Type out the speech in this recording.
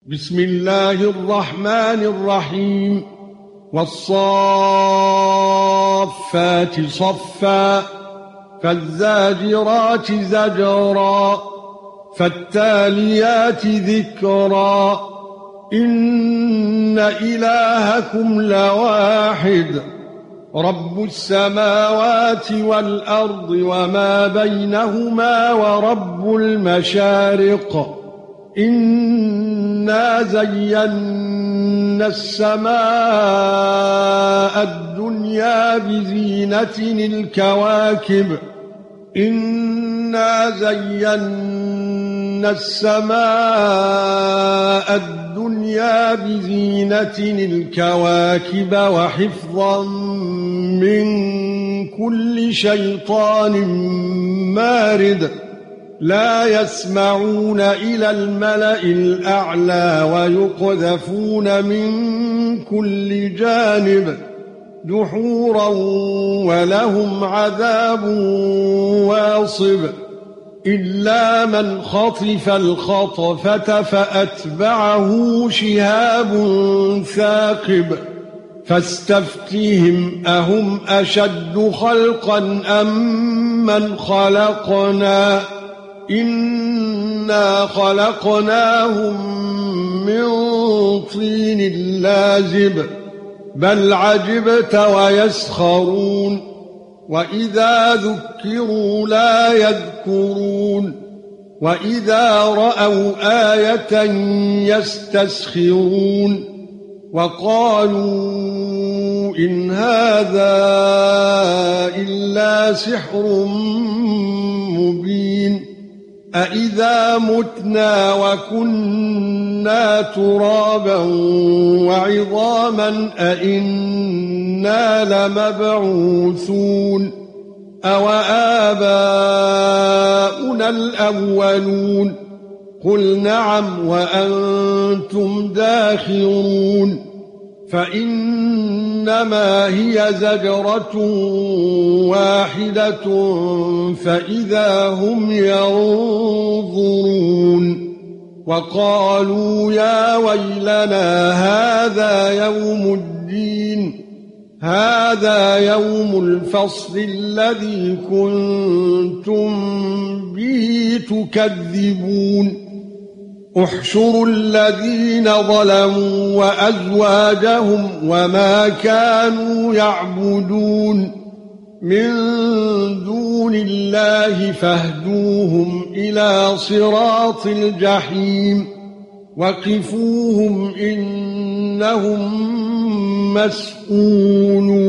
بسم الله الرحمن الرحيم والصافات صفا فالزاجرات زجرا فالتاليات ذكرا إن إلهكم لواحد رب السماوات والأرض وما بينهما ورب المشارق إنا زينا السماء الدنيا بزينة الكواكب إنا زينا السماء الدنيا بزينة الكواكب وحفظا من كل شيطان مارد لا يسمعون إلى الملأ الأعلى ويقذفون من كل جانب دحورا ولهم عذاب واصب إلا من خطف الخطفة فأتبعه شهاب ثاقب فاستفتهم أهم أشد خلقا أم من خلقنا إنا خلقناهم من طين لازب بل عجبت ويسخرون وإذا ذكروا لا يذكرون وإذا رأوا آية يستسخرون وقالوا إن هذا إلا سحر مبين أَإِذَا مُتْنَا وَكُنَّا تُرَابًا وَعِظَامًا أَإِنَّا لَمَبْعُوثُونَ أَوَآبَاؤُنَا الْأَوَّلُونَ قُلْ نَعَمْ وَأَنْتُمْ دَاخِرُونَ فإنما هي زجرة واحدة فإذا هم ينظرون وقالوا يا ويلنا هذا يوم الدين هذا يوم الفصل الذي كنتم به تكذبون احشروا الذين ظلموا وأزواجهم وما كانوا يعبدون من دون الله فاهدوهم إلى صراط الجحيم وقفوهم إنهم مسؤولون